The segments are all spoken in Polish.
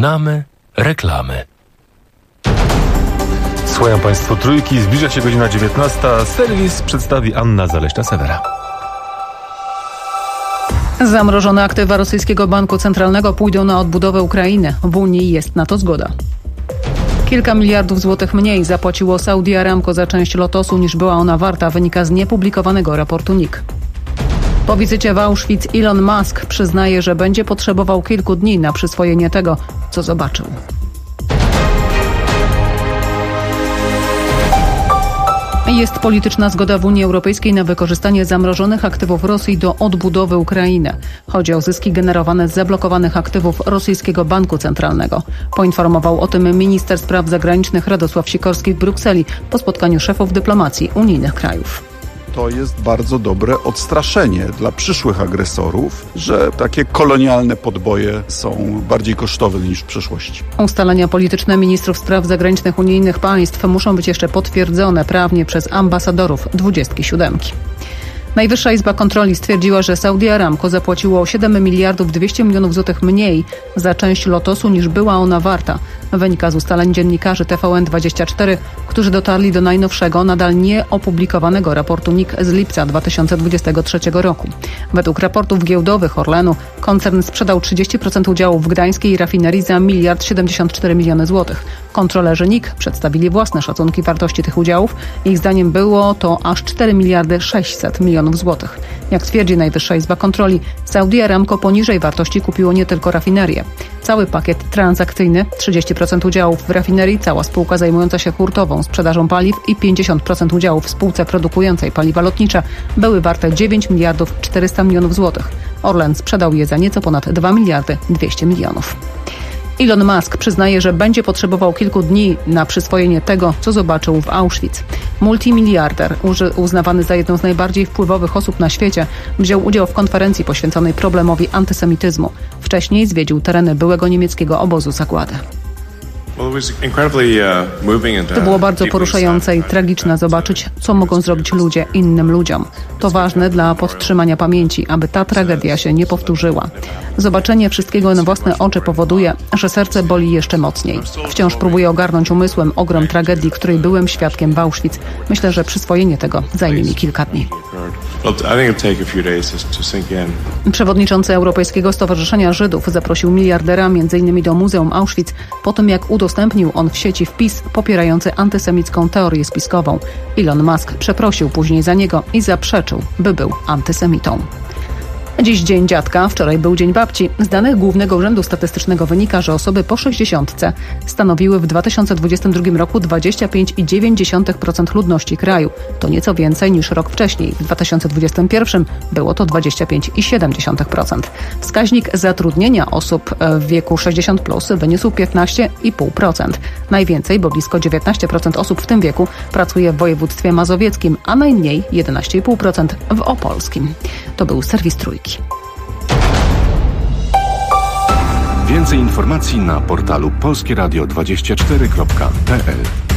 Żegnamy reklamy. Słuchają Państwo Trójki, zbliża się godzina 19. Serwis przedstawi Anna Zaleśna-Sewera. Zamrożone aktywa rosyjskiego banku centralnego pójdą na odbudowę Ukrainy. W Unii jest na to zgoda. Kilka miliardów złotych mniej zapłaciło Saudi Aramco za część Lotosu niż była ona warta, wynika z niepublikowanego raportu NIK. Po wizycie w Auschwitz Elon Musk przyznaje, że będzie potrzebował kilku dni na przyswojenie tego, co zobaczył. Jest polityczna zgoda w Unii Europejskiej na wykorzystanie zamrożonych aktywów Rosji do odbudowy Ukrainy. Chodzi o zyski generowane z zablokowanych aktywów rosyjskiego banku centralnego. Poinformował o tym minister spraw zagranicznych Radosław Sikorski w Brukseli po spotkaniu szefów dyplomacji unijnych krajów. To jest bardzo dobre odstraszenie dla przyszłych agresorów, że takie kolonialne podboje są bardziej kosztowne niż w przeszłości. Ustalenia polityczne ministrów spraw zagranicznych unijnych państw muszą być jeszcze potwierdzone prawnie przez ambasadorów 27. Najwyższa Izba Kontroli stwierdziła, że Saudi Aramco zapłaciło 7 miliardów 200 milionów złotych mniej za część Lotosu niż była ona warta. Wynika z ustaleń dziennikarzy TVN24, którzy dotarli do najnowszego, nadal nieopublikowanego raportu NIK z lipca 2023 roku. Według raportów giełdowych Orlenu koncern sprzedał 30% udziałów w gdańskiej rafinerii za 1,74 miliony złotych. Kontrolerzy NIK przedstawili własne szacunki wartości tych udziałów. Ich zdaniem było to aż 4 miliardy 600 milionów złotych. Jak twierdzi Najwyższa Izba Kontroli, Saudi Aramco poniżej wartości kupiło nie tylko rafinerię. Cały pakiet transakcyjny, 30% udziałów w rafinerii, cała spółka zajmująca się hurtową sprzedażą paliw i 50% udziałów w spółce produkującej paliwa lotnicze były warte 9 miliardów 400 milionów złotych. Orlen sprzedał je za nieco ponad 2 miliardy 200 milionów. Elon Musk przyznaje, że będzie potrzebował kilku dni na przyswojenie tego, co zobaczył w Auschwitz. Multimiliarder, uznawany za jedną z najbardziej wpływowych osób na świecie, wziął udział w konferencji poświęconej problemowi antysemityzmu. Wcześniej zwiedził tereny byłego niemieckiego obozu zagłady. To było bardzo poruszające i tragiczne zobaczyć, co mogą zrobić ludzie innym ludziom. To ważne dla podtrzymania pamięci, aby ta tragedia się nie powtórzyła. Zobaczenie wszystkiego na własne oczy powoduje, że serce boli jeszcze mocniej. Wciąż próbuję ogarnąć umysłem ogrom tragedii, której byłem świadkiem w Auschwitz. Myślę, że przyswojenie tego zajmie mi kilka dni. Przewodniczący Europejskiego Stowarzyszenia Żydów zaprosił miliardera m.in. do Muzeum Auschwitz po tym, jak udostępnił on w sieci wpis popierający antysemicką teorię spiskową. Elon Musk przeprosił później za niego i zaprzeczył, by był antysemitą. Dziś Dzień Dziadka, wczoraj był Dzień Babci. Z danych Głównego Urzędu Statystycznego wynika, że osoby po 60 stanowiły w 2022 roku 25,9% ludności kraju. To nieco więcej niż rok wcześniej. W 2021 było to 25,7%. Wskaźnik zatrudnienia osób w wieku 60+ wyniósł 15,5%. Najwięcej, bo blisko 19% osób w tym wieku pracuje w województwie mazowieckim, a najmniej 11,5% w opolskim. To był serwis Trójki. Więcej informacji na portalu polskieradio24.pl.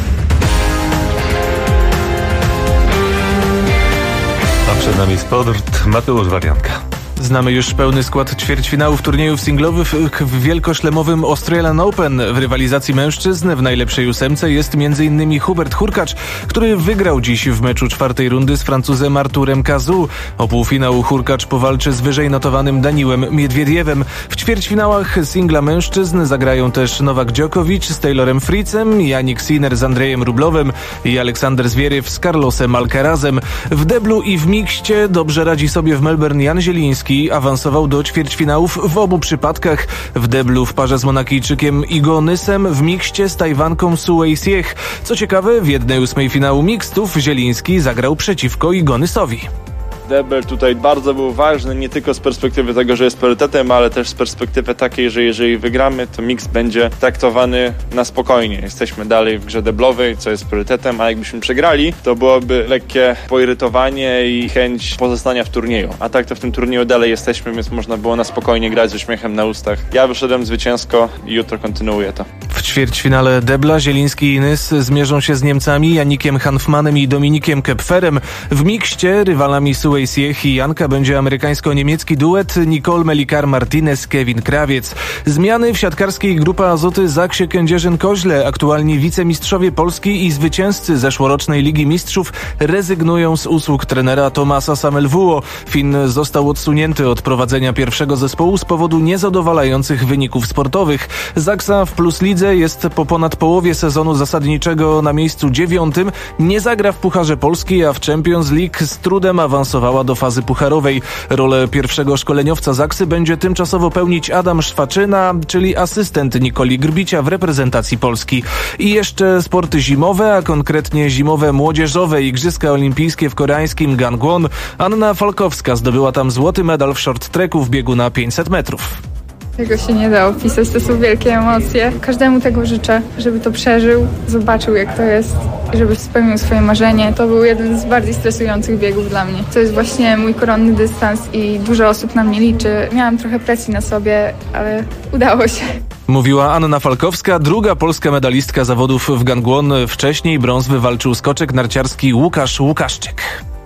A przed nami sport Mateusz Warianka. Znamy już pełny skład ćwierćfinałów turniejów singlowych w wielkoszlemowym Australian Open. W rywalizacji mężczyzn w najlepszej ósemce jest m.in. Hubert Hurkacz, który wygrał dziś w meczu czwartej rundy z Francuzem Arturem Cazaux. O półfinał Hurkacz powalczy z wyżej notowanym Daniłem Miedwiediewem. W ćwierćfinałach singla mężczyzn zagrają też Nowak Djokovic z Taylorem Fritzem, Jannik Sinner z Andrejem Rublowem i Aleksander Zwieriew z Carlosem Alcarazem. W deblu i w mikście dobrze radzi sobie w Melbourne Jan Zieliński. Awansował do ćwierćfinałów w obu przypadkach. W deblu w parze z Monakijczykiem Igo Nysem, w mikście z Tajwanką Sue Siech. Co ciekawe, w 1/8 finału mixtów Zieliński zagrał przeciwko Igo Nysowi. Debel tutaj bardzo był ważny, nie tylko z perspektywy tego, że jest priorytetem, ale też z perspektywy takiej, że jeżeli wygramy, to mix będzie traktowany na spokojnie. Jesteśmy dalej w grze deblowej, co jest priorytetem, a jakbyśmy przegrali, to byłoby lekkie poirytowanie i chęć pozostania w turnieju. A tak to w tym turnieju dalej jesteśmy, więc można było na spokojnie grać z uśmiechem na ustach. Ja wyszedłem zwycięsko i jutro kontynuuję to. W ćwierćfinale debla Zieliński i Nys zmierzą się z Niemcami Janikiem Hanfmanem i Dominikiem Kepferem. W mikście rywalami Suey Siech i Janka będzie amerykańsko-niemiecki duet Nicole Melikar-Martinez-Kevin Krawiec. Zmiany w siatkarskiej Grupa Azoty Zaksie Kędzierzyn-Koźle. Aktualni wicemistrzowie Polski i zwycięzcy zeszłorocznej Ligi Mistrzów rezygnują z usług trenera Tomasa Samelvuo. Fin został odsunięty od prowadzenia pierwszego zespołu z powodu niezadowalających wyników sportowych. Zaksa w Plus Lidze jest po ponad połowie sezonu zasadniczego na miejscu 9. Nie zagra w Pucharze Polski, a w Champions League z trudem awansowała do fazy pucharowej. Rolę pierwszego szkoleniowca Zaksy będzie tymczasowo pełnić Adam Szwaczyna, czyli asystent Nikoli Grbicia w reprezentacji Polski. I jeszcze sporty zimowe, a konkretnie zimowe młodzieżowe Igrzyska Olimpijskie w koreańskim Gangwon. Anna Falkowska zdobyła tam złoty medal w short tracku w biegu na 500 metrów. Tego się nie da opisać, to są wielkie emocje. Każdemu tego życzę, żeby to przeżył, zobaczył jak to jest i żeby spełnił swoje marzenie. To był jeden z bardziej stresujących biegów dla mnie. To jest właśnie mój koronny dystans i dużo osób na mnie liczy. Miałam trochę presji na sobie, ale udało się. Mówiła Anna Falkowska, druga polska medalistka zawodów w Gangwon. Wcześniej brąz wywalczył skoczek narciarski Łukasz Łukaszczyk.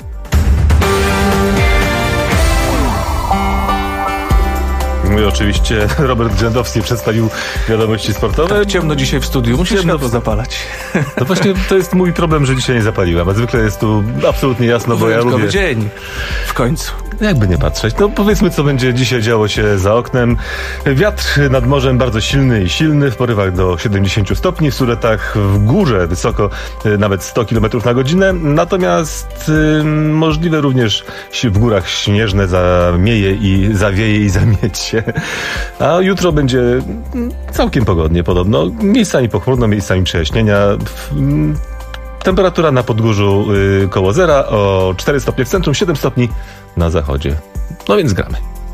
My oczywiście Robert Grzędowski przedstawił wiadomości sportowe. Tak ciemno dzisiaj w studiu, musisz światło zapalać. No właśnie to jest mój problem, że dzisiaj nie zapaliłem, a zwykle jest tu absolutnie jasno, bo ja lubię... dzień w końcu. Jakby nie patrzeć. No powiedzmy, co będzie dzisiaj działo się za oknem. Wiatr nad morzem bardzo silny i silny, w porywach do 70 stopni, w Suretach w górze wysoko nawet 100 km na godzinę. Natomiast możliwe również w górach śnieżne zamieje i zawieje i zamiecie. A jutro będzie całkiem pogodnie podobno. Miejscami pochmurno, miejscami przejaśnienia. Temperatura na Podgórzu koło zera, o 4 stopnie w centrum, 7 stopni na zachodzie. No więc gramy.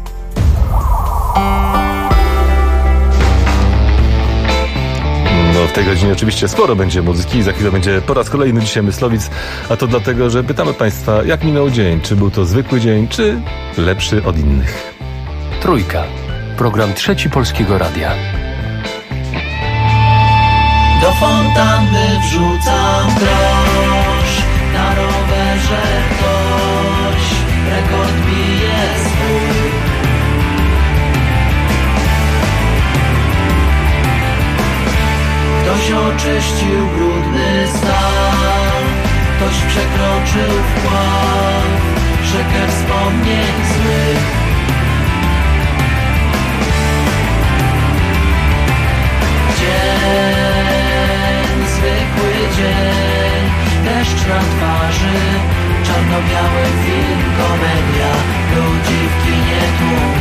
No w tej godzinie oczywiście sporo będzie muzyki. Za chwilę będzie po raz kolejny dzisiaj Myslowic, a to dlatego, że pytamy Państwa, jak minął dzień. Czy był to zwykły dzień, czy lepszy od innych? Trójka. Program Trzeci Polskiego Radia. Do fontanny wrzucam grosz, na rowerze ktoś rekord bije swój. Ktoś oczyścił brudny stan, ktoś przekroczył wpław, rzekę wspomnień złych. Zwykły dzień, deszcz na twarzy, czarno-biały film, komedia, ludzi w kinie tłum.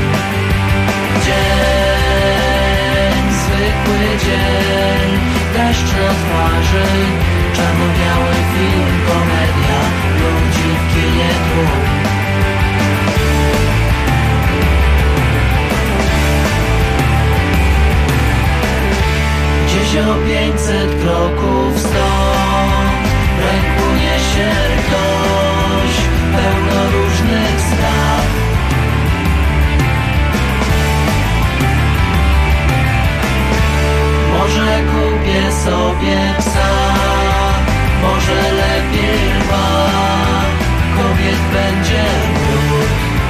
Dzień, zwykły dzień, deszcz na twarzy, czarno-biały film, komedia, ludzi w kinie tłum. Gdzieś o 500 kroków stąd w ręku niesie ktoś pełno różnych spraw. Może kupię sobie psa, może lepiej lwa, kobiet będzie brud.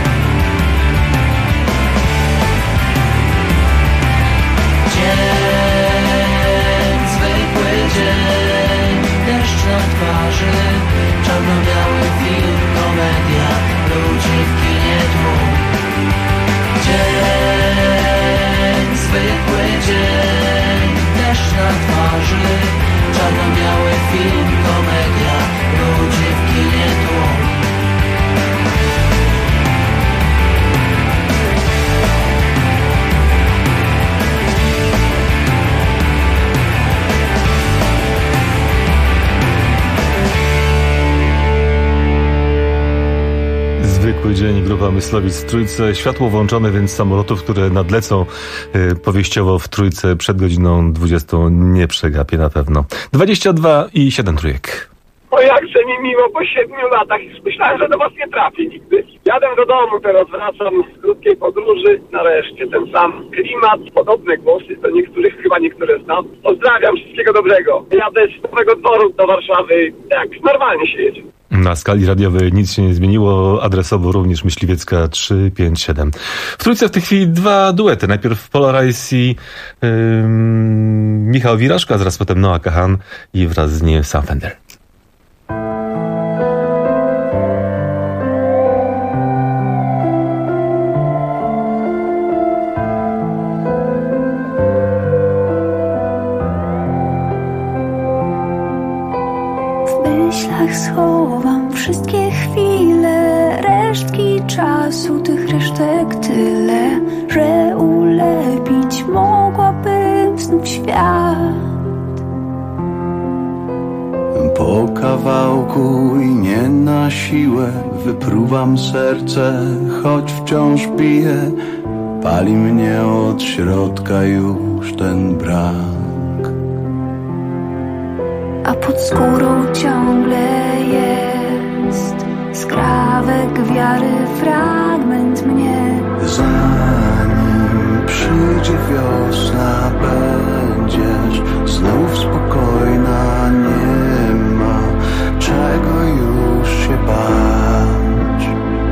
Dzień, deszcz na twarzy, czarno-biały film, komedia, ludzi w kinie tłum. Dzień, zwykły dzień, deszcz na twarzy, czarno-biały film, komedia, ludzi w kinie tłum. Zwykły dzień, grupa Myslowic w Trójce. Światło włączone, więc samolotów, które nadlecą powieściowo w Trójce przed godziną 20 nie przegapię na pewno. 22 i 7 trójek. O jakże mi miło po 7 latach. Myślałem, że do was nie trafię nigdy. Jadę do domu, teraz wracam z krótkiej podróży. Nareszcie ten sam klimat, podobne głosy do niektórych, chyba niektóre znam. Pozdrawiam, wszystkiego dobrego. Jadę z Nowego Dworu do Warszawy, jak normalnie się jedzie. Na skali radiowej nic się nie zmieniło, adresowo również Myśliwiecka 357. W Trójce w tej chwili 2 duety. Najpierw Polarize i Michał Wiraszko, a zaraz potem Noah Kahan i wraz z nim Sam Fender. W myślach schowam wszystkie chwile, resztki czasu, tych resztek tyle, że ulepić mogłabym znów świat. Po kawałku i nie na siłę wypruwam serce, choć wciąż bije. Pali mnie od środka już ten brak. A pod skórą ciągle jest skrawek wiary, fragment mnie. Zanim przyjdzie wiosna, będziesz znów spokojna. Nie ma czego już się bać.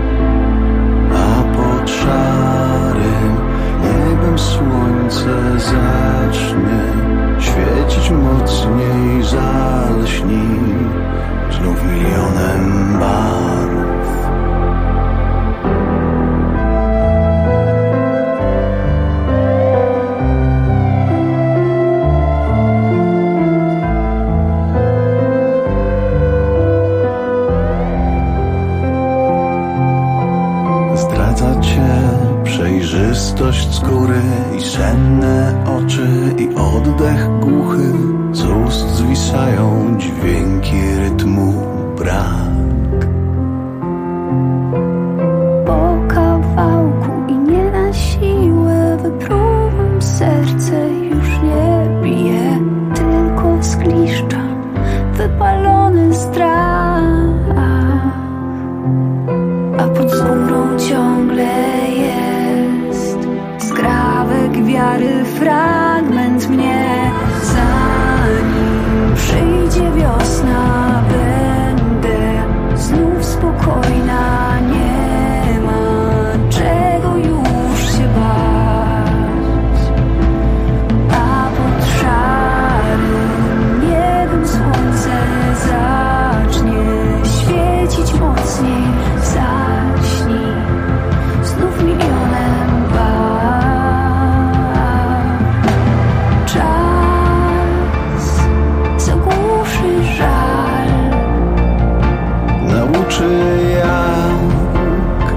A pod szarym niebem słońce zacznie świecić mocniej, zalśnij znów milionem barw. Zdradza cię przejrzystość skóry i senne oczy i oddech głuchy. Z ust zwisają dźwięki rytmu brak. Po kawałku i nie na siłę wypruwam serce, już nie bije, tylko zgliszcza wypalony strach. A pod skórą ciągle jest skrawek wiary, fragment mnie. Zanim przyjdzie wiosna, będę znów spokojna. Nie ma czego już się bać. A pod szarym niebem słońce zacznie świecić mocniej. Zaśnij znów milionem barw. Czas zagłuszy żal, nauczy jak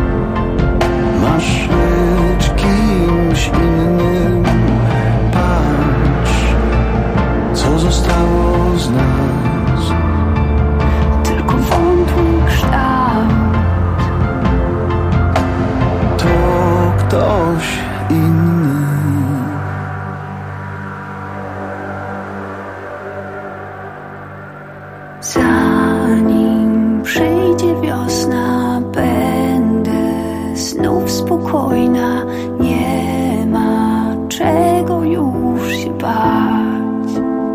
masz być kimś innym. Patrz, co zostało z nas, tylko wątły kształt. to ktoś inny. Zanim przyjdzie wiosna, będę znów spokojna. Nie ma czego już się bać.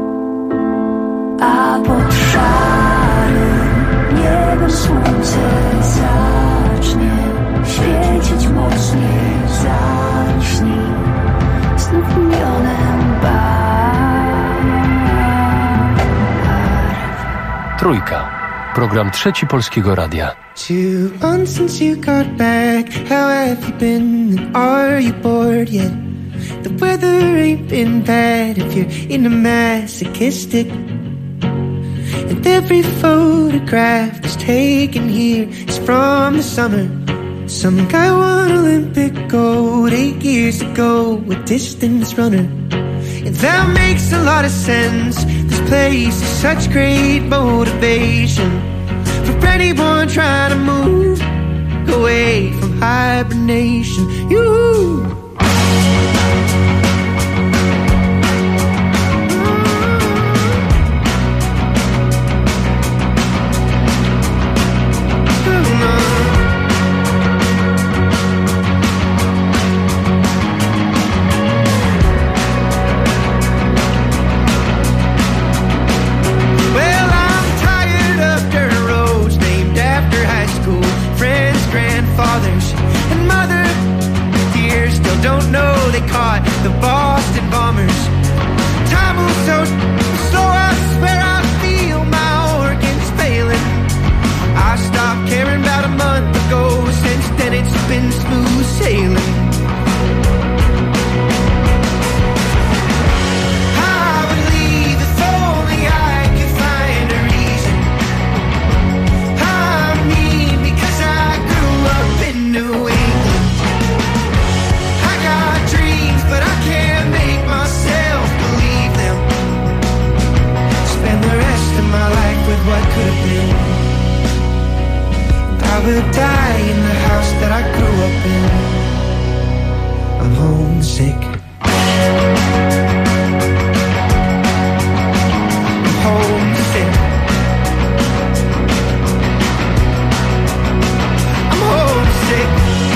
A pod szarym niebem słońce zacznie świecić mocniej. Zaśnij znów milionem barw. Trójka. Program Trzeci Polskiego Radia. 2 months since you got back. How have you been? And are you bored yet? The weather ain't been bad if you're into masochistic. And every photograph that's taken here is from the summer. Some guy won Olympic gold 8 years ago, a distance runner. And that makes a lot of sense. This place is such great motivation for anyone trying to move away from hibernation. You. don't know they caught the Boston bombers. Time moves so slow, I swear I feel my organs failing. I stopped caring about a month ago, since then it's been smooth sailing. I would leave if only I could find a reason. I mean, because I grew up in New England. I got dreams, but I can't make myself believe them. Spend the rest of my life with what could have been. I will die in the house that I grew up in. I'm homesick. I'm homesick. I'm homesick.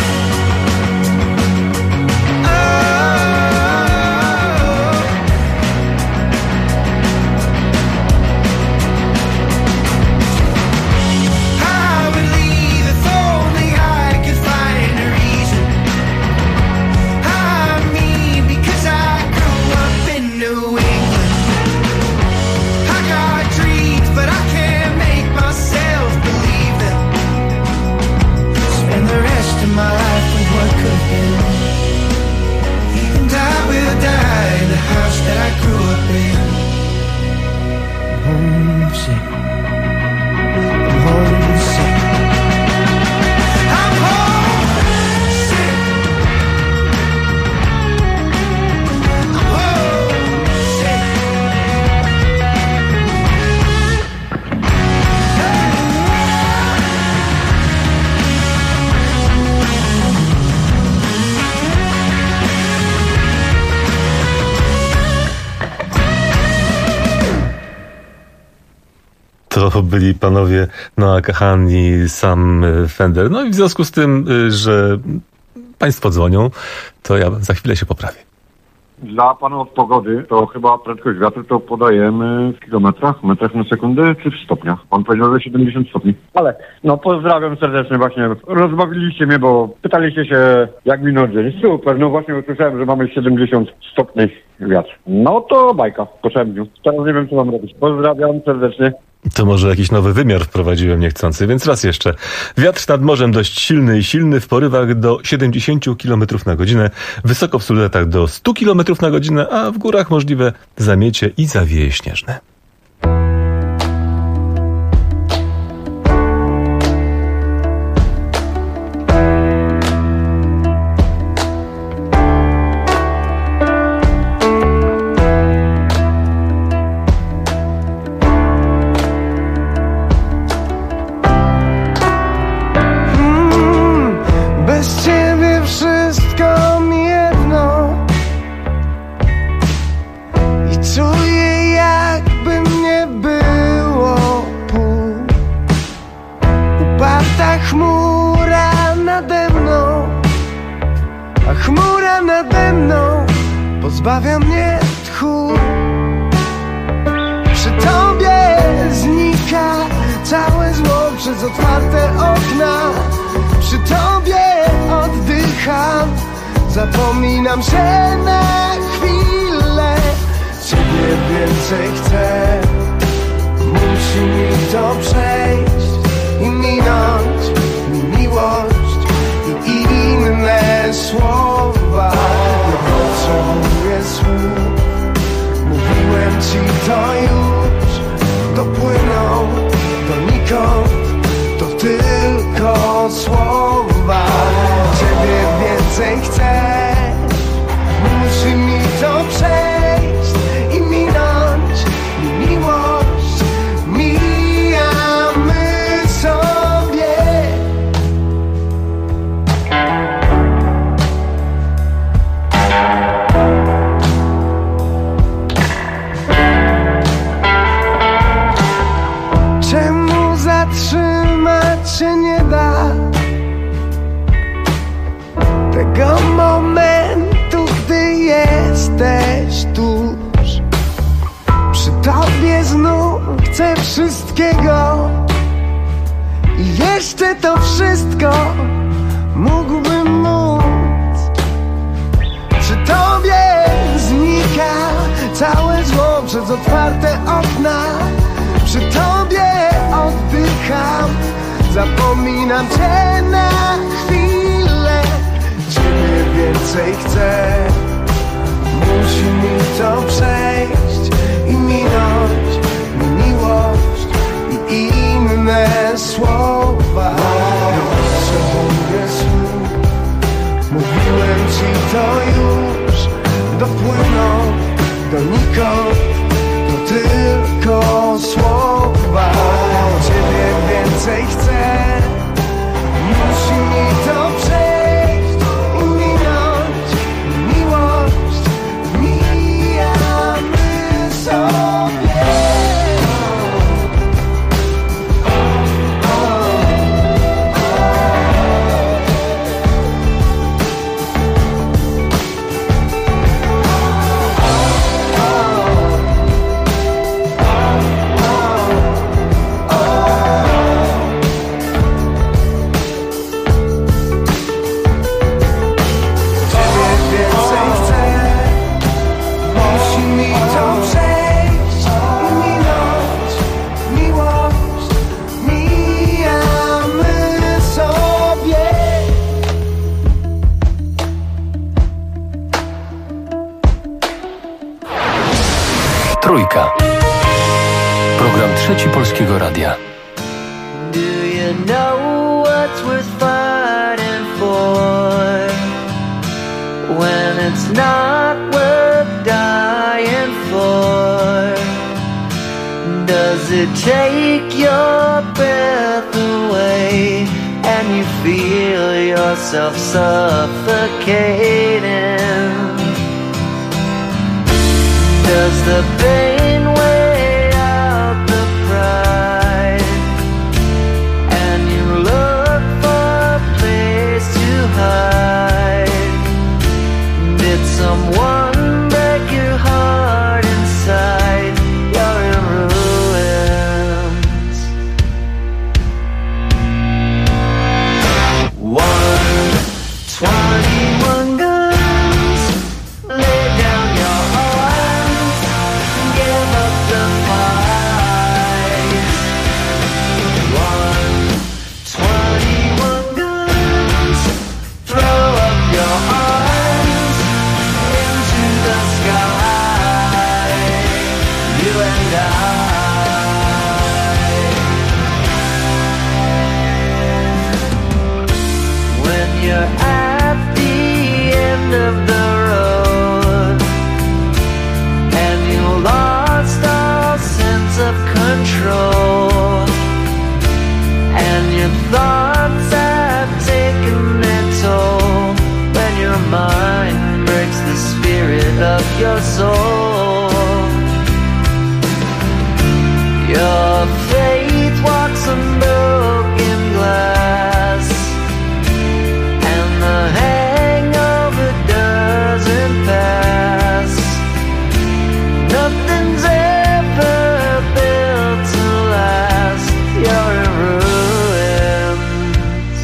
My life with what could have been. And I will die in the house that I grew up in. I'm homesick. I'm homesick. I'm homesick. I'm homesick. To byli panowie Noah Kahan i Sam Fender. No i w związku z tym, że państwo dzwonią, to ja za chwilę się poprawię. Dla panów pogody to chyba prędkość wiatru to podajemy w kilometrach, metrach na sekundę czy w stopniach? Pan powiedział, że 70 stopni. Ale no pozdrawiam serdecznie właśnie. Rozbawiliście mnie, bo pytaliście się jak minął dzień. Super, no właśnie usłyszałem, że mamy 70 stopni wiatr. No to bajka po dniu. Teraz nie wiem co mam robić. Pozdrawiam serdecznie. To może jakiś nowy wymiar wprowadziłem niechcący, więc raz jeszcze. Wiatr nad morzem dość silny w porywach do 70 km na godzinę, wysoko w Suletach do 100 km na godzinę, a w górach możliwe zamiecie i zawieje śnieżne. Pozbawia mnie tchu. Przy tobie znika całe zło przez otwarte okna. Przy tobie oddycham, zapominam się na chwilę. Ciebie więcej chcę, musi mi to przejść i minąć mi miłość i inne słowa. Potrzebuję słów, mówiłem ci to już. Dopłyną donikąd, to tylko słowa. Ciebie więcej chcę, musi mi to przejść i minąć mi miłość. Mijamy sobie. Czemu zatrzymać się nie da tego momentu, gdy jesteś tuż przy tobie? Znów chcę wszystkiego i jeszcze to wszystko mógłbym móc. całe zło przez otwarte okna. Przy tobie oddycham, zapominam cię na chwilę. Ciebie więcej chcę, musi mi to przejść i minąć mi miłość i inne słowa. Potrzebuję słów, mówiłem ci to już, dopłyną donikąd, to tylko słowa. Ciebie więcej chcę, musi mi to przejść i minąć miłość, mijamy sobie. Trójka. Program Trzeci Polskiego Radia. Do you know what's worth fighting for when it's not worth dying for? Does it take your breath away and you feel yourself suffocating? Does the pain weigh out the pride and you look for a place to hide? Did someone break your heart inside? You're in ruins. 121 guns, lay down your arms, give up the fight. 121 guns, throw up your arms into the sky. You and I. When you're at the end of the road and you lost all sense of control and your thoughts have taken their toll, when your mind breaks the spirit of your soul, your faith walks on broken glass and the hangover doesn't pass. Nothing's ever built to last. You're in ruins.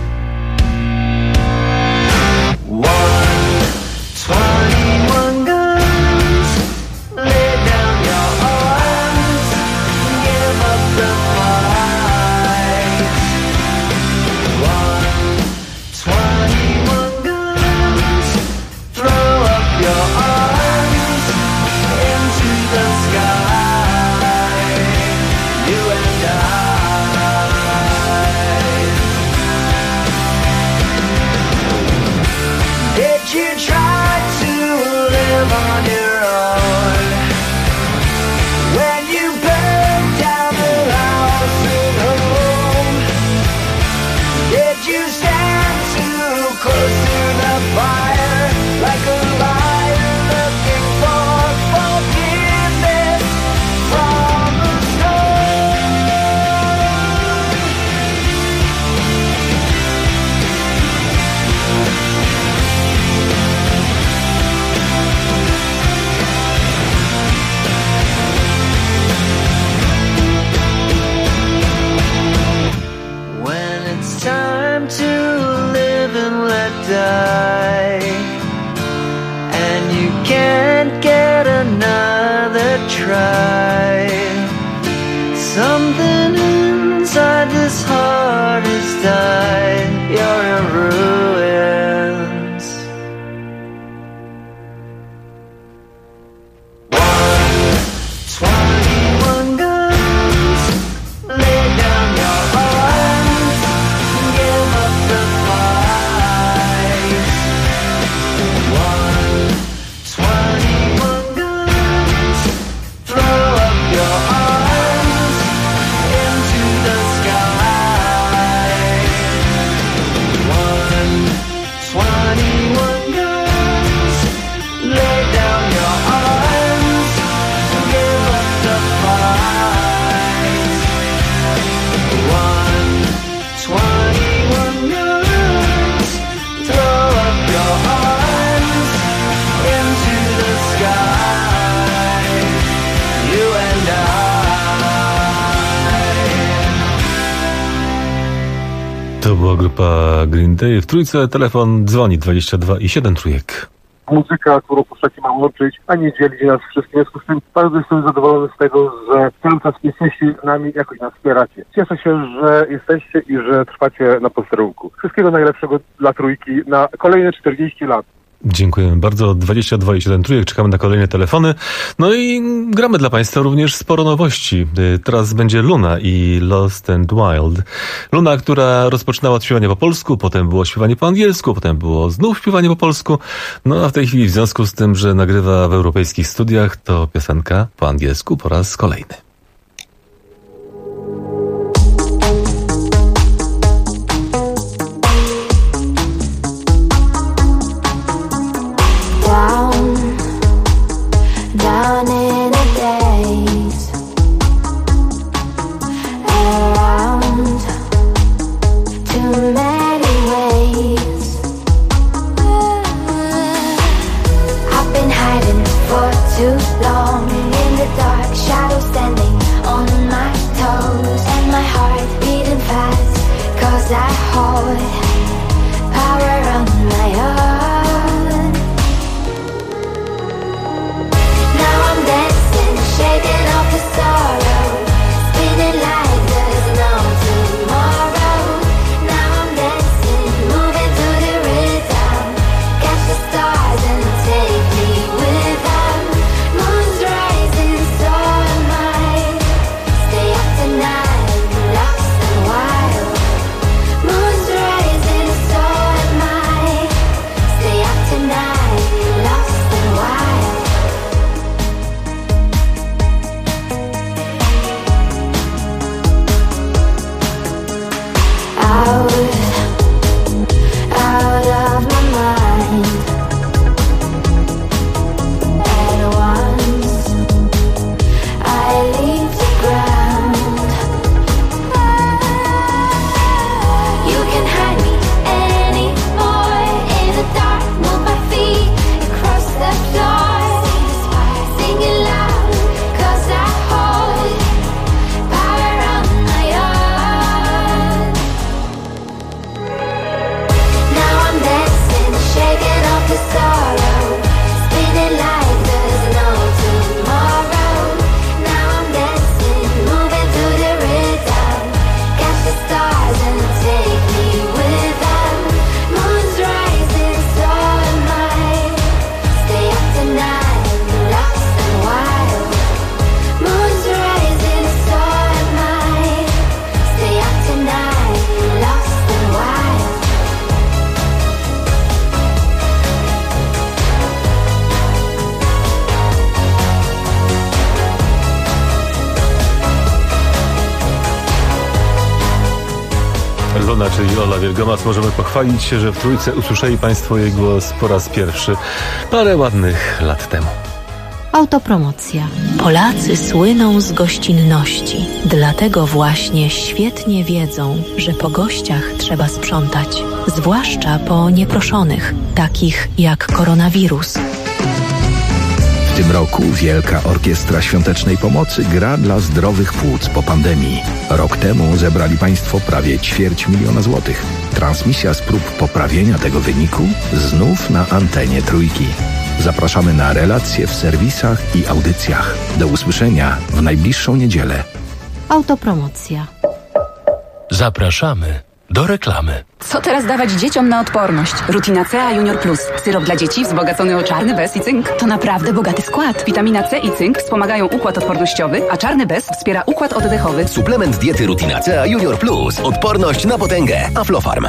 121 guns. grupa Green Day. W trójce telefon dzwoni 22 i 7 trójek. Muzyka, którą puszczacie, ma łączyć, a nie dzielić nas wszystkich. W związku z tym bardzo jestem zadowolony z tego, że cały czas jesteście z nami, jakoś nas wspieracie. Cieszę się, że jesteście i że trwacie na posterunku. Wszystkiego najlepszego dla trójki na kolejne 40 lat. Dziękujemy bardzo. 22 i 7 trójek. Czekamy na kolejne telefony. No i gramy dla Państwa również sporo nowości. Teraz będzie Luna i Lost and Wild. Luna, która rozpoczynała od śpiewania po polsku, potem było śpiewanie po angielsku, potem było znów śpiewanie po polsku. No a w tej chwili w związku z tym, że nagrywa w europejskich studiach, to piosenka po angielsku po raz kolejny. Down in the days, around too many ways. I've been hiding for too long in the dark, shadows standing on my toes, and my heart beating fast, 'cause I hold power on my own. Shaking off the sorrow, spinning like there's no tomorrow. Now I'm dancing, moving to the rhythm. Catch the stars and take me with them. Moon's rising, so am I. Stay up tonight, lost and wild. Moon's rising, so am I. Stay up tonight, lost and wild. Out of my mind. At once I leave the ground. You can hide me anymore. In the dark, move my feet across the floor. Singing loud, 'cause I hold power on my own. Now I'm dancing, shaking off the sorrow, spinning like there's no tomorrow. Now I'm dancing, moving to the rhythm. Catch the stars and take me with them. Moon's rising, so am I. Stay up tonight, lost and wild. Moon's rising, so am I. Stay up tonight, lost and wild. Luna, czyli Ola Wielgomas. Możemy pochwalić się, że w trójce usłyszeli Państwo jej głos po raz pierwszy parę ładnych lat temu. Autopromocja. Polacy słyną z gościnności. Dlatego właśnie świetnie wiedzą, że po gościach trzeba sprzątać. Zwłaszcza po nieproszonych, takich jak koronawirus. W tym roku Wielka Orkiestra Świątecznej Pomocy gra dla zdrowych płuc po pandemii. Rok temu zebrali Państwo prawie 250 000 złotych. Transmisja z prób poprawienia tego wyniku znów na antenie Trójki. Zapraszamy na relacje w serwisach i audycjach. Do usłyszenia w najbliższą niedzielę. Autopromocja. Zapraszamy do reklamy. Co teraz dawać dzieciom na odporność? Rutina C A Junior Plus. Syrop dla dzieci wzbogacony o czarny bez i cynk. To naprawdę bogaty skład. Witamina C i cynk wspomagają układ odpornościowy, a czarny bez wspiera układ oddechowy. Suplement diety Rutina C A Junior Plus. Odporność na potęgę. Aflofarm.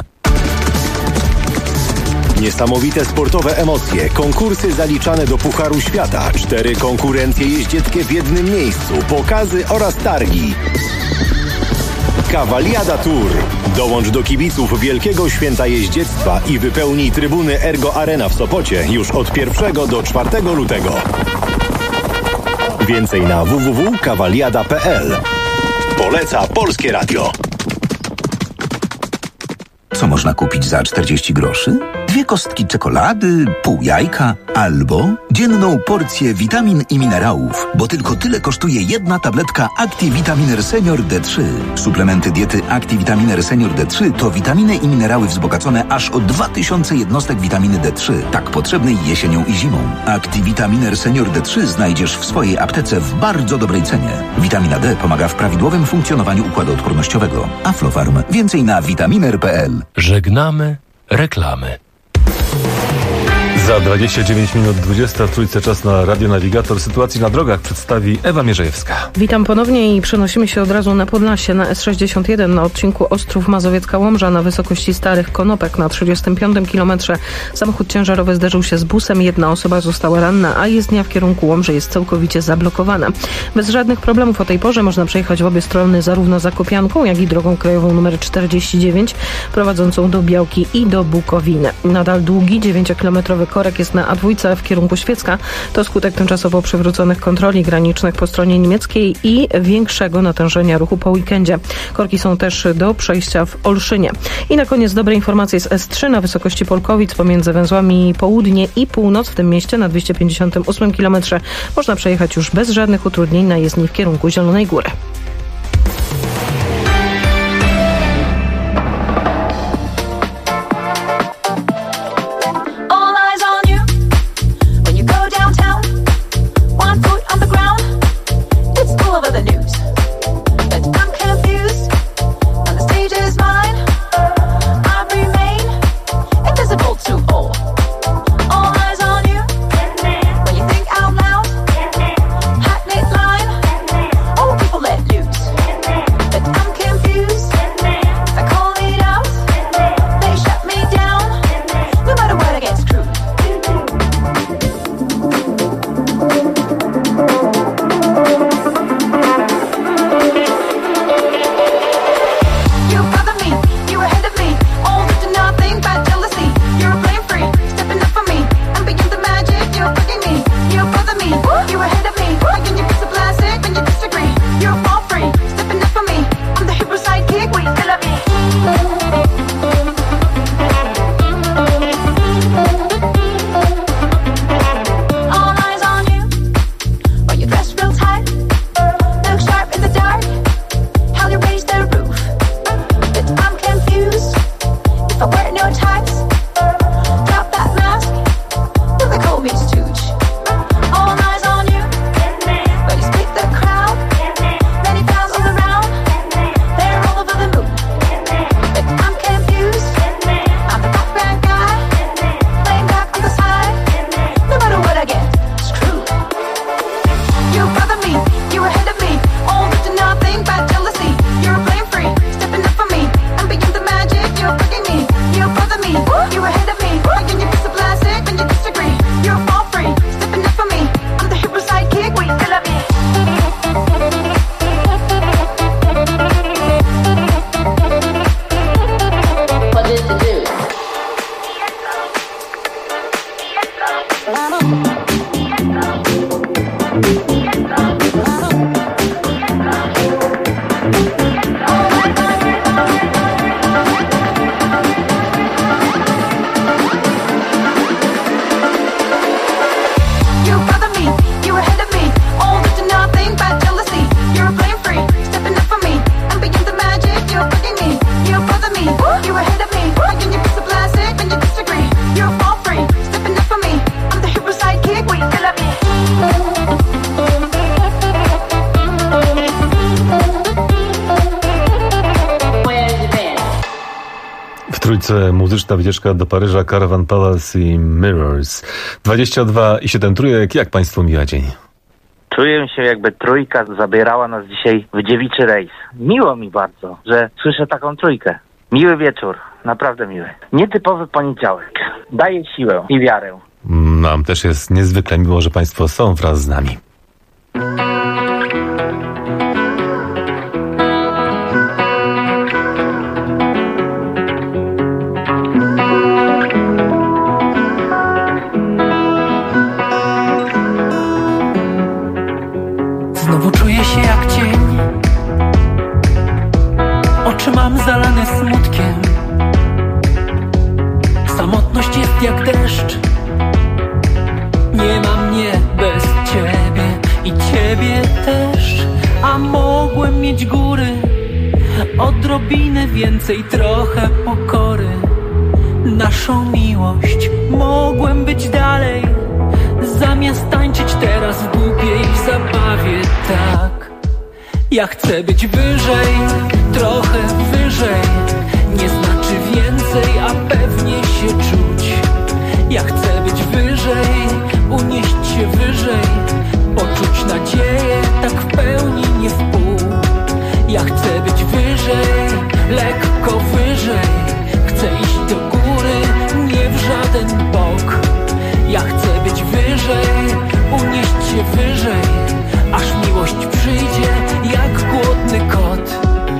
Niesamowite sportowe emocje, konkursy zaliczane do Pucharu Świata, 4 konkurencje jeździeckie w jednym miejscu, pokazy oraz targi. Cavaliada Tour. Dołącz do kibiców Wielkiego Święta Jeździectwa i wypełnij trybuny Ergo Arena w Sopocie już od 1 do 4 lutego. Więcej na www.cavaliada.pl. Poleca Polskie Radio. Co można kupić za 40 groszy? 2 kostki czekolady, pół jajka albo dzienną porcję witamin i minerałów, bo tylko tyle kosztuje jedna tabletka Activitaminer Senior D3. Suplementy diety Activitaminer Senior D3 to witaminy i minerały wzbogacone aż o 2000 jednostek witaminy D3, tak potrzebnej jesienią i zimą. Activitaminer Senior D3 znajdziesz w swojej aptece w bardzo dobrej cenie. Witamina D pomaga w prawidłowym funkcjonowaniu układu odpornościowego. Aflofarm. Więcej na vitaminer.pl. Żegnamy reklamy. Za 29 minut 20 w Trójce czas na Radionawigator. Sytuacji na drogach przedstawi Ewa Mierzejewska. Witam ponownie i przenosimy się od razu na Podlasie, na S61 na odcinku Ostrów Mazowiecka-Łomża na wysokości Starych Konopek na 35 kilometrze. Samochód ciężarowy zderzył się z busem, 1 osoba została ranna, a jezdnia w kierunku Łomży jest całkowicie zablokowana. Bez żadnych problemów o tej porze można przejechać w obie strony zarówno Zakopianką, jak i drogą krajową nr 49 prowadzącą do Białki i do Bukowiny. Nadal długi 9-kilometrowy korek jest na A2 w kierunku Świecka. To skutek tymczasowo przywróconych kontroli granicznych po stronie niemieckiej i większego natężenia ruchu po weekendzie. Korki są też do przejścia w Olszynie. I na koniec dobre informacje z S3 na wysokości Polkowic pomiędzy węzłami południe i północ w tym mieście na 258 km. Można przejechać już bez żadnych utrudnień na jezdni w kierunku Zielonej Góry. Muzyczna wycieczka do Paryża, Caravan Palace i Mirrors. 22,7 trójek. Jak Państwu mija dzień? Czuję się, jakby trójka zabierała nas dzisiaj w dziewiczy rejs. Miło mi bardzo, że słyszę taką trójkę. Miły wieczór, naprawdę miły. Nietypowy poniedziałek. Daje siłę i wiarę. Nam też jest niezwykle miło, że Państwo są wraz z nami. Znowu czuję się jak cień. Oczy mam zalane smutkiem. Samotność jest odrobinę więcej, trochę pokory. Naszą miłość mogłem być dalej, zamiast tańczyć teraz w głupiej zabawie, tak. Ja chcę być wyżej, trochę wyżej, nie znaczy więcej, a pewnie się czuć. Ja chcę być wyżej, unieść się wyżej, poczuć nadzieję, tak w pełni, nie w pół. Ja chcę być wyżej, lekko wyżej, chcę iść do góry, nie w żaden bok. Ja chcę być wyżej, unieść się wyżej, aż miłość przyjdzie jak głodny kot.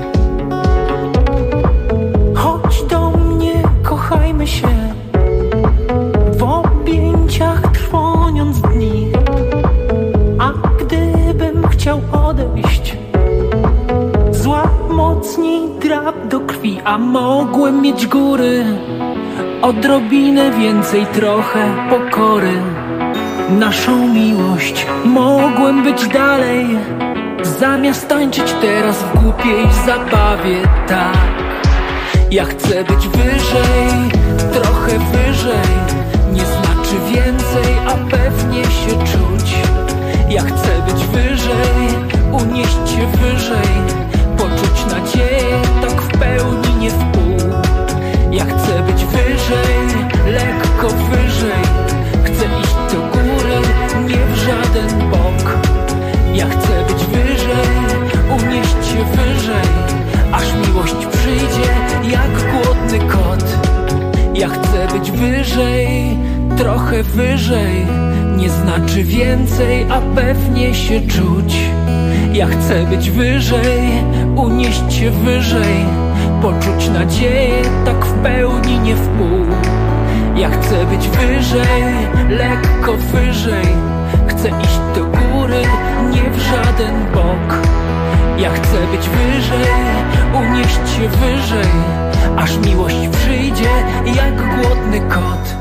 Chodź do mnie, kochajmy się, w objęciach trwoniąc dni. A gdybym chciał odejść, złap mocniej drap do krwi. A mogłem mieć góry, odrobinę więcej, trochę pokory. Naszą miłość mogłem być dalej, zamiast tańczyć teraz w głupiej zabawie, tak. Ja chcę być wyżej, trochę wyżej, nie znaczy więcej, a pewnie się czuć. Ja chcę być wyżej, unieść się wyżej, poczuć nadzieję, tak w pełni, nie w pół. Ja chcę być wyżej, lekko wyżej, chcę iść do góry, nie w żaden bok. Ja chcę być wyżej, unieść się wyżej, aż miłość przyjdzie jak głodny kot. Ja chcę być wyżej, trochę wyżej, nie znaczy więcej, a pewnie się czuć. Ja chcę być wyżej, unieść się wyżej, poczuć nadzieję, tak w pełni, nie w pół. Ja chcę być wyżej, lekko wyżej, chcę iść do góry, nie w żaden bok. Ja chcę być wyżej, unieść się wyżej, aż miłość przyjdzie jak głodny kot.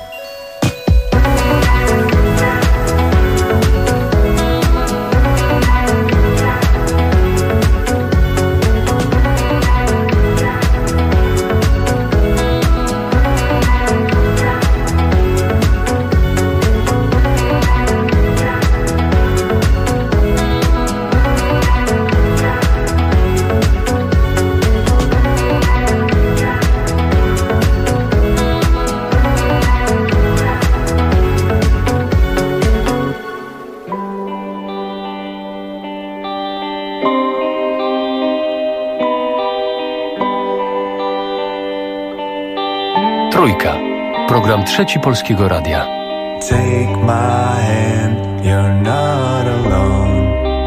Trójka. Program Trzeci Polskiego Radia. Take my hand, you're not alone.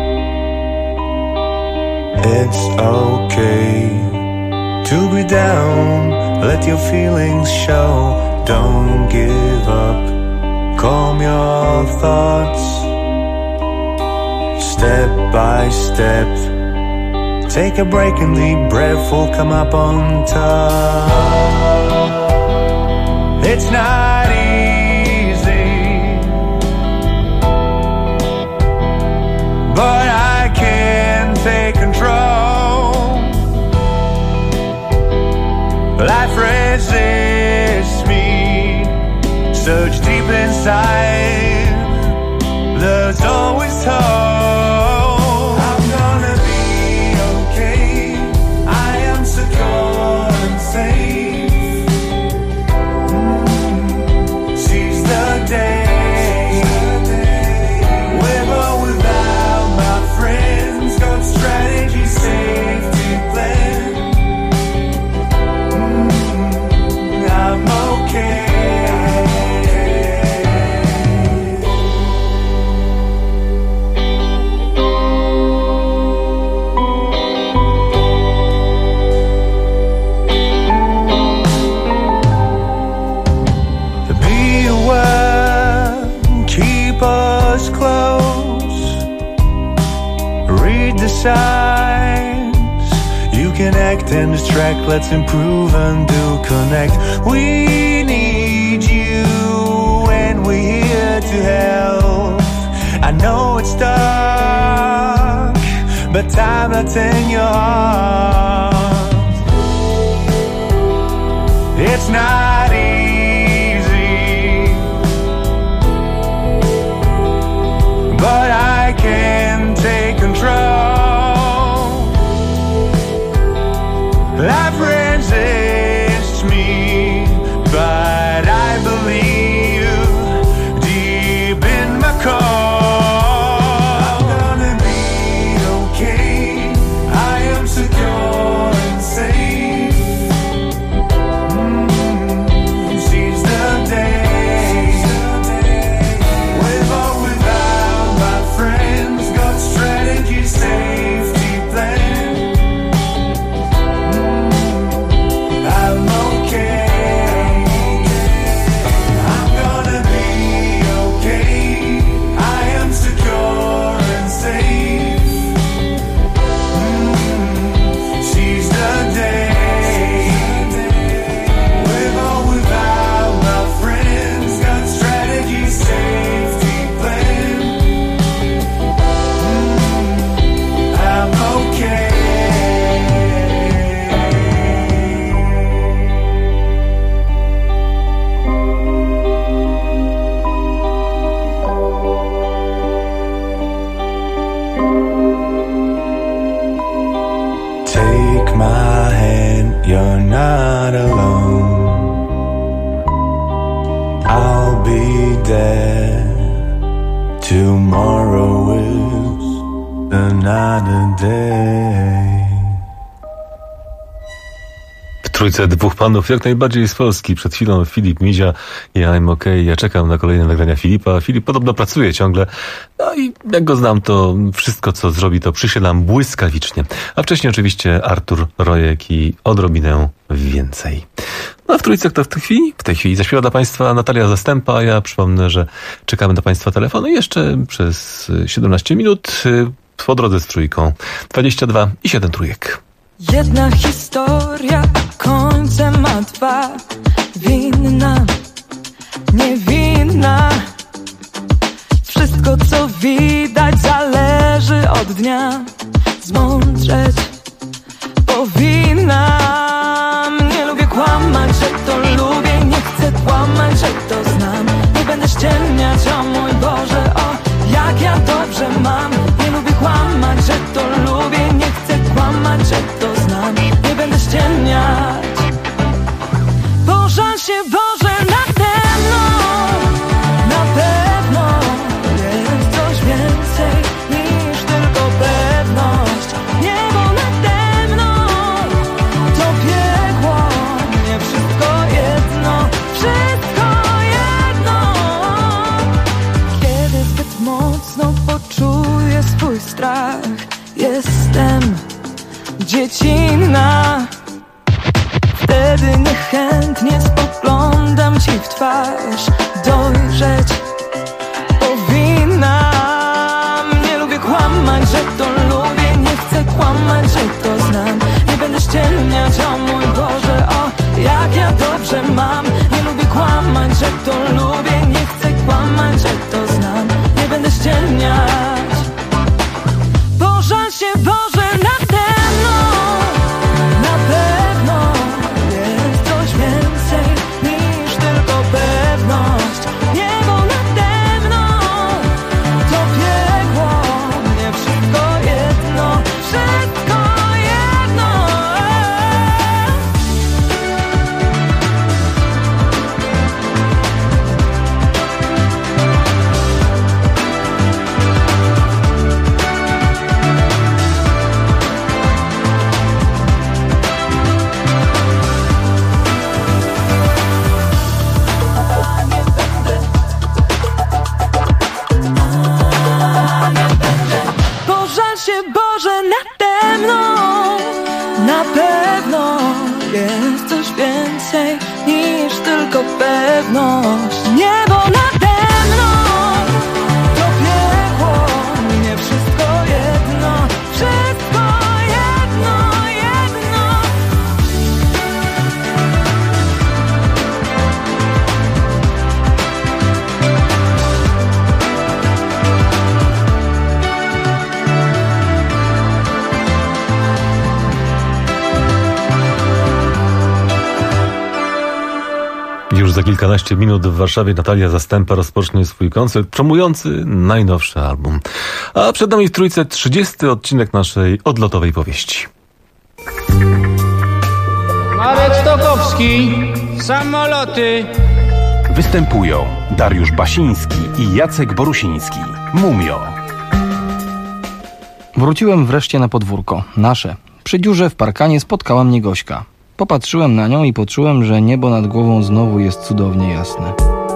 It's okay to be down, let your feelings show. Don't give up, calm your thoughts. Step by step, take a break and deep breath will come up on top. It's not easy, but I can take control. Life resists me, search deep inside, there's always hope. I'm gonna be okay, I am secure and safe. Day. With or without my friends, got strategy, safety plan. I'm okay. Signs. You can act and distract, let's improve and do connect. We need you and we're here to help. I know it's dark, but time that's in your heart. it's not easy, but I can take control. Life resists me, but I believe deep in my core I'm gonna be okay. I am secure and safe. Seize the day, with or without my friends. Got strategy, safety plan. I'm okay. I'm gonna be okay. I am secure and safe. Seize the day, with or without my friends. Got strategy, safety plan. I'm okay. Take my hand, you're not alone. I'll be there. Tomorrow is another day. W trójce dwóch panów, jak najbardziej z Polski. Przed chwilą Filip Mizia i I'm okay. Ja czekam na kolejne nagrania Filipa. Filip podobno pracuje ciągle. No i jak go znam, to wszystko, co zrobi, to przyśle nam błyskawicznie. A wcześniej oczywiście Artur Rojek i odrobinę więcej. No a w trójce kto w tej chwili zaśpiewa dla Państwa Natalia Zastępa. Ja przypomnę, że czekamy na Państwa telefony jeszcze przez 17 minut po drodze z trójką. 22 i 7 trójek. Jedna historia, a końce ma dwa. Winna, niewinna. Wszystko co widać zależy od dnia. Zmądrzeć powinnam. Nie lubię kłamać, że to lubię. Nie chcę kłamać, że to znam. Nie będę ściemniać, o mój Boże, o jak ja dobrze mam. Nie lubię kłamać, że to lubię. Nie chcę kłamać, że to znam. Nie będę ściemniać. Pożal się Boże nade mną. Na pewno jest coś więcej niż tylko pewność. Niebo nade mną to piekło. Nie wszystko jedno, wszystko jedno. Kiedy zbyt mocno poczuję swój strach, jestem dziecinna. Wtedy niechętnie spoglądam ci w twarz. Dojrzeć powinnam. Nie lubię kłamać, że to lubię. Nie chcę kłamać, że to znam. Nie będę ściemniać, o mój Boże, o jak ja dobrze mam. Nie lubię kłamać, że to lubię. Nie chcę kłamać, że to znam. Nie będę ściemniać. Pożal się Boże nade mną. Na pewno jest coś więcej niż tylko pewność. za kilkanaście minut w Warszawie Natalia Zastępa rozpocznie swój koncert promujący najnowszy album. A przed nami w Trójce 30. odcinek naszej odlotowej powieści. Marek Stokowski, samoloty. Występują Dariusz Basiński i Jacek Borusiński. Mumio. Wróciłem wreszcie na podwórko, nasze. Przy dziurze w parkanie spotkała mnie Gośka. Popatrzyłem na nią i poczułem, że niebo nad głową znowu jest cudownie jasne.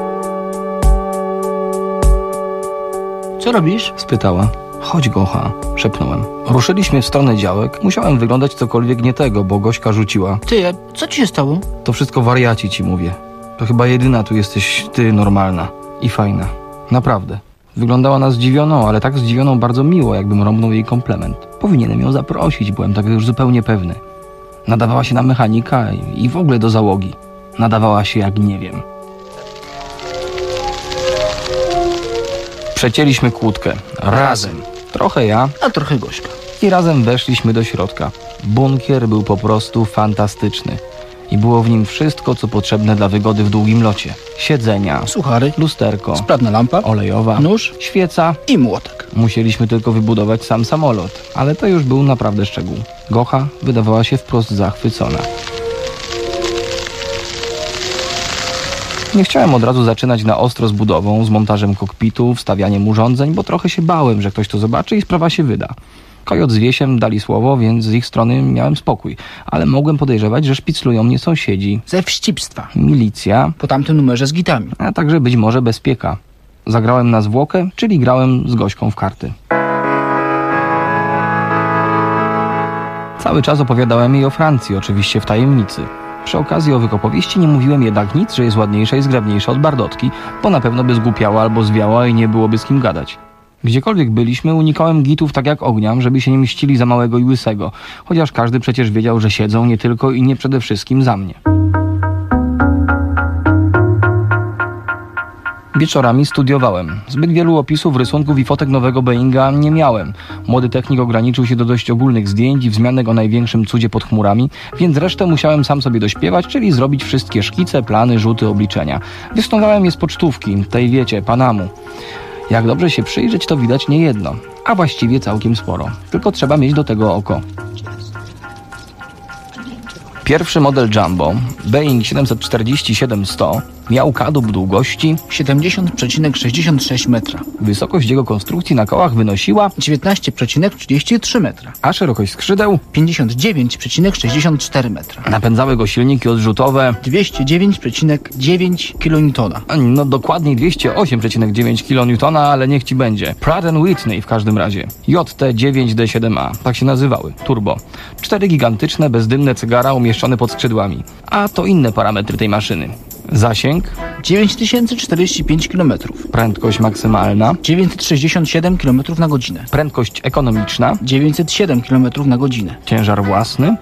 Co robisz? Spytała. Chodź, Gocha, szepnąłem. Ruszyliśmy w stronę działek. Musiałem wyglądać cokolwiek nie tego, bo Gośka rzuciła. Ty, co ci się stało? To wszystko wariaci, ci mówię. To chyba jedyna tu jesteś ty normalna i fajna. Naprawdę. Wyglądała na zdziwioną, ale tak zdziwioną bardzo miło, jakbym rąbnął jej komplement. Powinienem ją zaprosić, byłem tak już zupełnie pewny. Nadawała się na mechanika i w ogóle do załogi. Nadawała się jak nie wiem. Przecięliśmy kłódkę. Razem. Trochę ja, a trochę Gośka. I razem weszliśmy do środka. Bunkier był po prostu fantastyczny. I było w nim wszystko, co potrzebne dla wygody w długim locie. Siedzenia, suchary, lusterko, sprawna lampa, olejowa, nóż, świeca i młotek. Musieliśmy tylko wybudować sam samolot, ale to już był naprawdę szczegół. Gocha wydawała się wprost zachwycona. Nie chciałem od razu zaczynać na ostro z budową, z montażem kokpitu, wstawianiem urządzeń, bo trochę się bałem, że ktoś to zobaczy i sprawa się wyda. Kojot z Wiesiem dali słowo, więc z ich strony miałem spokój. Ale mogłem podejrzewać, że szpiclują mnie sąsiedzi. Ze wścibstwa. Milicja. Po tamtym numerze z gitami. A także być może bezpieka. Zagrałem na zwłokę, czyli grałem z Gośką w karty. Cały czas opowiadałem jej o Francji, oczywiście w tajemnicy. Przy okazji owych opowieści nie mówiłem jednak nic, że jest ładniejsza i zgrabniejsza od Bardotki, bo na pewno by zgłupiała albo zwiała i nie byłoby z kim gadać. Gdziekolwiek byliśmy, unikałem gitów tak jak ognia, żeby się nie mścili za małego i łysego, chociaż każdy przecież wiedział, że siedzą nie tylko i nie przede wszystkim za mnie. Wieczorami studiowałem. Zbyt wielu opisów, rysunków i fotek nowego Boeinga nie miałem. Młody technik ograniczył się do dość ogólnych zdjęć i wzmianek o największym cudzie pod chmurami, więc resztę musiałem sam sobie dośpiewać, czyli zrobić wszystkie szkice, plany, rzuty, obliczenia. Wysnuwałem je z pocztówki, tej wiecie, Panamu. Jak dobrze się przyjrzeć, to widać niejedno, a właściwie całkiem sporo. Tylko trzeba mieć do tego oko. Pierwszy model Jumbo, Boeing 747-100, miał kadłub długości 70,66 metra. Wysokość jego konstrukcji na kołach wynosiła 19,33 metra. A szerokość skrzydeł 59,64 metra. Napędzały go silniki odrzutowe 209,9 kN. No dokładniej 208,9 kN, ale niech ci będzie. Pratt & Whitney w każdym razie. JT9D7A, tak się nazywały, turbo. 4 gigantyczne, bezdymne cygara umieszczone pod skrzydłami. A to inne parametry tej maszyny. Zasięg 9045 km. Prędkość maksymalna 967 km na godzinę. Prędkość ekonomiczna 907 km na godzinę. Ciężar własny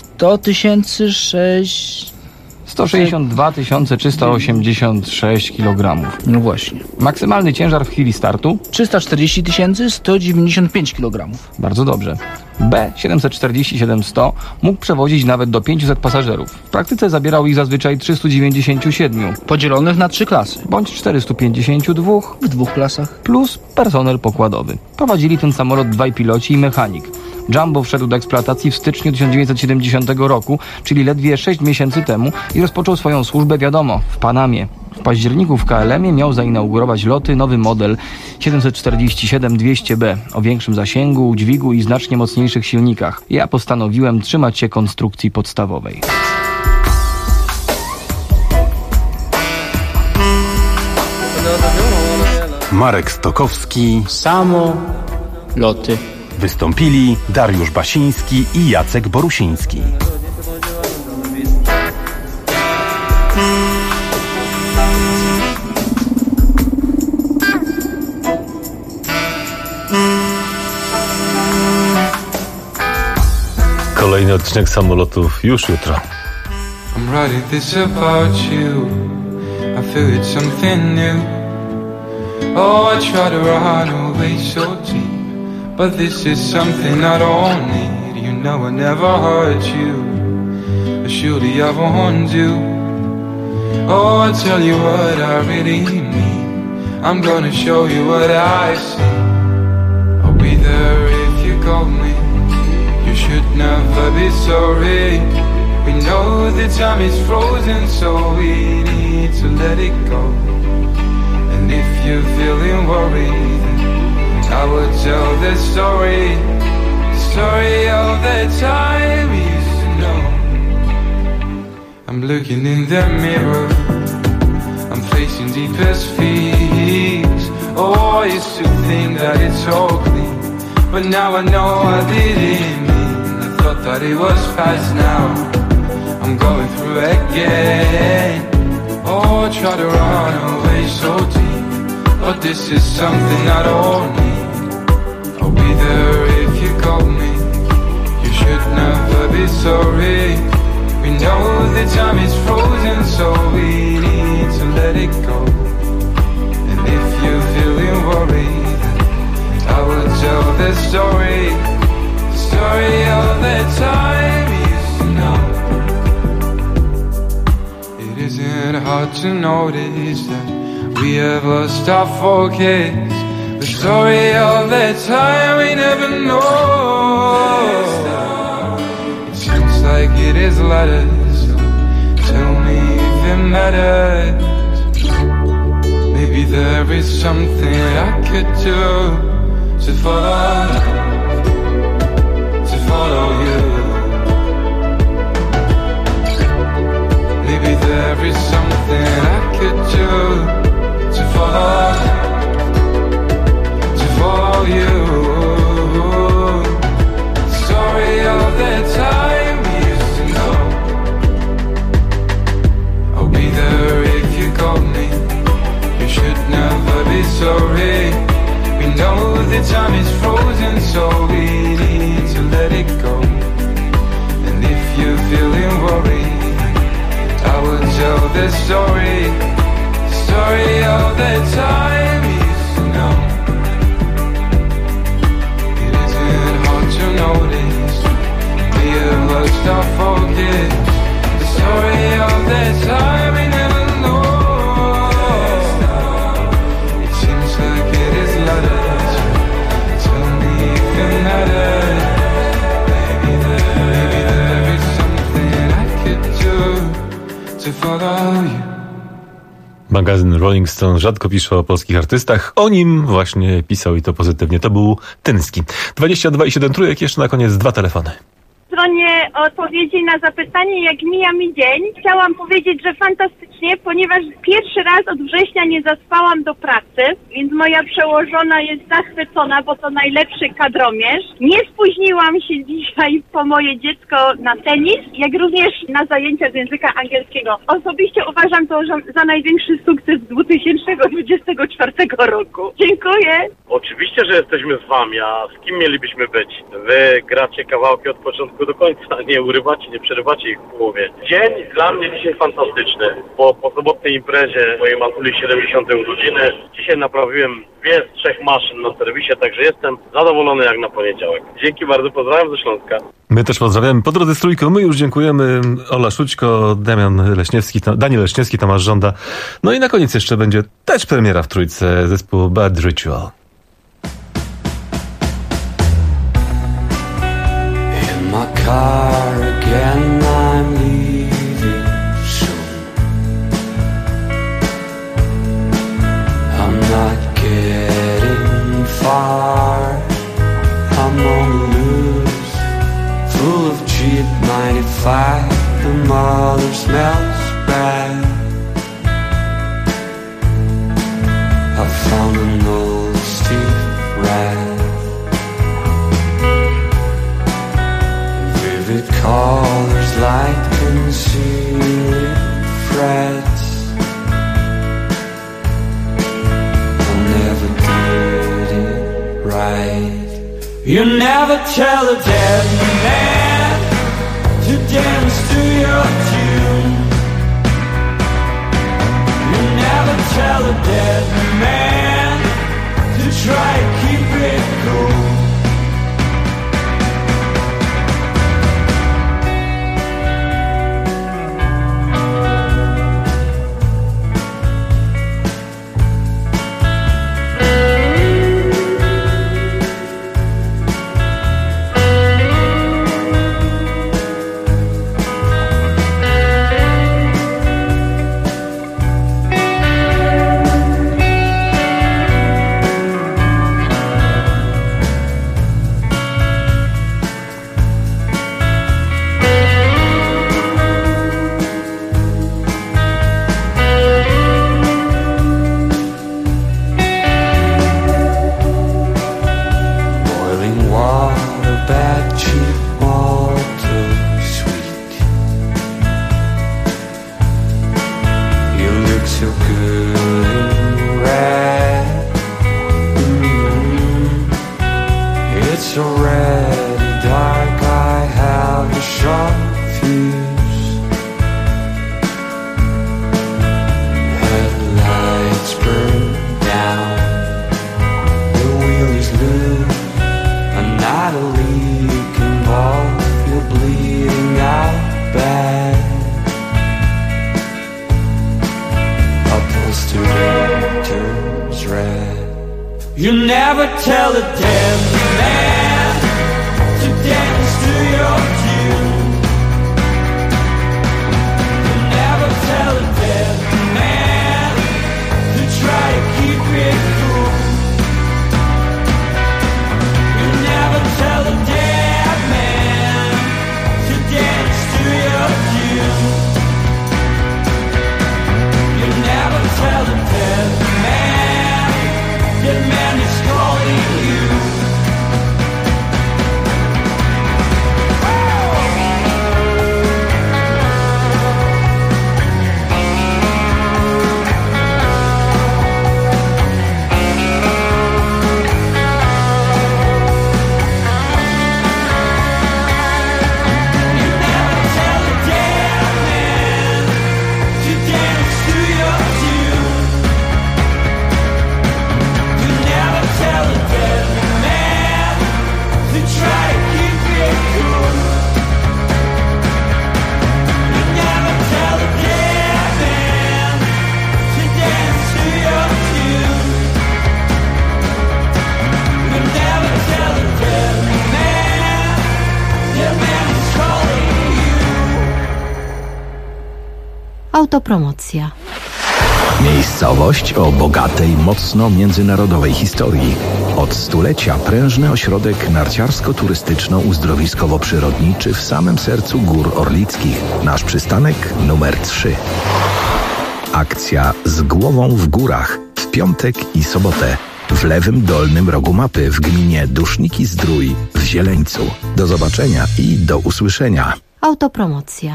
162 386 kg. No właśnie. Maksymalny ciężar w chwili startu 340 195 kg. Bardzo dobrze. B747-100 mógł przewozić nawet do 500 pasażerów. W praktyce zabierał ich zazwyczaj 397. Podzielonych na 3 klasy. Bądź 452 w 2 klasach. Plus personel pokładowy. Prowadzili ten samolot 2 piloci i mechanik. Jumbo wszedł do eksploatacji w styczniu 1970 roku, czyli ledwie 6 miesięcy temu i rozpoczął swoją służbę, wiadomo, w Panamie. W październiku w KLM-ie miał zainaugurować loty nowy model 747-200B o większym zasięgu, dźwigu i znacznie mocniejszych silnikach. Ja postanowiłem trzymać się konstrukcji podstawowej. Marek Stokowski. Samoloty. Wystąpili Dariusz Basiński i Jacek Borusiński. Kolejny odcinek Samolotów już jutro. I'm writing this about you. I feel it's something new. Oh, I try to run away so deep, but this is something I don't need. You know I never hurt you, but surely I warned you. Oh, I'll tell you what I really mean. I'm gonna show you what I see. I'll be there if you call me. You should never be sorry. We know the time is frozen, so we need to let it go. And if you're feeling worried, I will tell the story of the time we used to know. I'm looking in the mirror, I'm facing deepest fears. Oh, I used to think that it's all clean, but now I know I didn't mean. I thought that it was past now, I'm going through again. Oh, I try to run away so deep, but this is something I don't need. I'll be there if you call me. You should never be sorry. We know the time is frozen, so we need to let it go. And if you're feeling worried, I will tell the story of the time we used to know. It isn't hard to notice that we have lost our focus. The story of the time we never know. It seems like it is letters, so tell me if it matters. Maybe there is something I could do to follow you. Maybe there is something I could do to follow you. Story of the time we used to know. I'll be there if you call me. You should never be sorry. We know the time is frozen, so we need to let it go. And if you're feeling worried, I will tell the story of the time we used to know. Notice we have lost our focus. The story of the time we never know. It seems like it is letters. Tell me if it matters. Maybe there is something I could do to follow you. Magazyn Rolling Stone rzadko pisze o polskich artystach. O nim właśnie pisał i to pozytywnie. To był Tyński. 22,7 trójek. Jeszcze na koniec 2 telefony. W stronie odpowiedzi na zapytanie, jak mija mi dzień, chciałam powiedzieć, że fantastycznie, ponieważ pierwszy raz od września nie zaspałam do pracy, więc moja przełożona jest zachwycona, bo to najlepszy kadromierz. Nie spóźniłam się dzisiaj po moje dziecko na tenis, jak również na zajęcia z języka angielskiego. Osobiście uważam to za największy sukces 2024 roku. Dziękuję. Oczywiście, że jesteśmy z wami, a z kim mielibyśmy być? Wy gracie kawałki od początku do końca, nie urywacie, nie przerywacie ich w połowie. Dzień dla mnie dzisiaj fantastyczny. Po sobotniej imprezie mojej matuli 70 urodziny dzisiaj naprawiłem 2 z 3 maszyn na serwisie, także jestem zadowolony jak na poniedziałek. Dzięki bardzo, pozdrawiam ze Śląska. My też pozdrawiamy. Po drodze z trójką my już dziękujemy. Ola Szućko, Daniel Leśniewski, Tomasz Żąda. No i na koniec jeszcze będzie też premiera w trójce zespół Bad Ritual. My car again, I'm leaving soon. I'm not getting far, I'm on the loose, full of cheap 95, the mother smells bad. I found an old Steve Rat. Colors like concealing frets. I never did it right. You never tell a dead man to dance to your tune. You never tell a dead man to try to keep it cool. You never tell a dead man to dance to your tune. You never tell a dead man to try to keep it cool. You never tell a dead man to dance to your tune. You never tell a dead man that man is calling you. Autopromocja. Miejscowość o bogatej, mocno międzynarodowej historii. Od stulecia prężny ośrodek narciarsko-turystyczno-uzdrowiskowo-przyrodniczy w samym sercu Gór Orlickich. Nasz przystanek numer 3. Akcja Z głową w górach w piątek i sobotę w lewym dolnym rogu mapy w gminie Duszniki-Zdrój w Zieleńcu. Do zobaczenia i do usłyszenia. Autopromocja.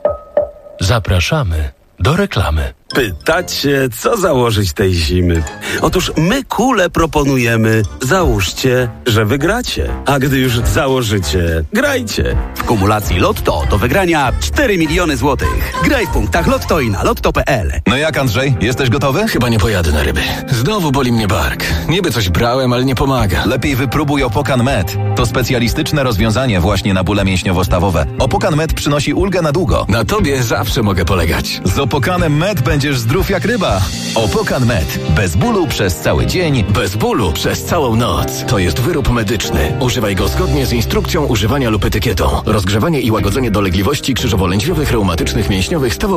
Zapraszamy do reklamy. Pytacie, co założyć tej zimy? Otóż my kule proponujemy. Załóżcie, że wygracie. A gdy już założycie, grajcie. W kumulacji Lotto do wygrania 4 miliony złotych. Graj w punktach Lotto i na lotto.pl. No jak, Andrzej? Jesteś gotowy? Chyba nie pojadę na ryby. Znowu boli mnie bark. Niby coś brałem, ale nie pomaga. Lepiej wypróbuj Opokan Med. To specjalistyczne rozwiązanie właśnie na bóle mięśniowo-stawowe. Opokan Med przynosi ulgę na długo. Na tobie zawsze mogę polegać. Z Opokanem Med będziesz zdrów jak ryba. Opokan Med. Bez bólu przez cały dzień. Bez bólu przez całą noc. To jest wyrób medyczny. Używaj go zgodnie z instrukcją używania lub etykietą. Rozgrzewanie i łagodzenie dolegliwości krzyżowo-lędźwiowych, reumatycznych, mięśniowych, stawowych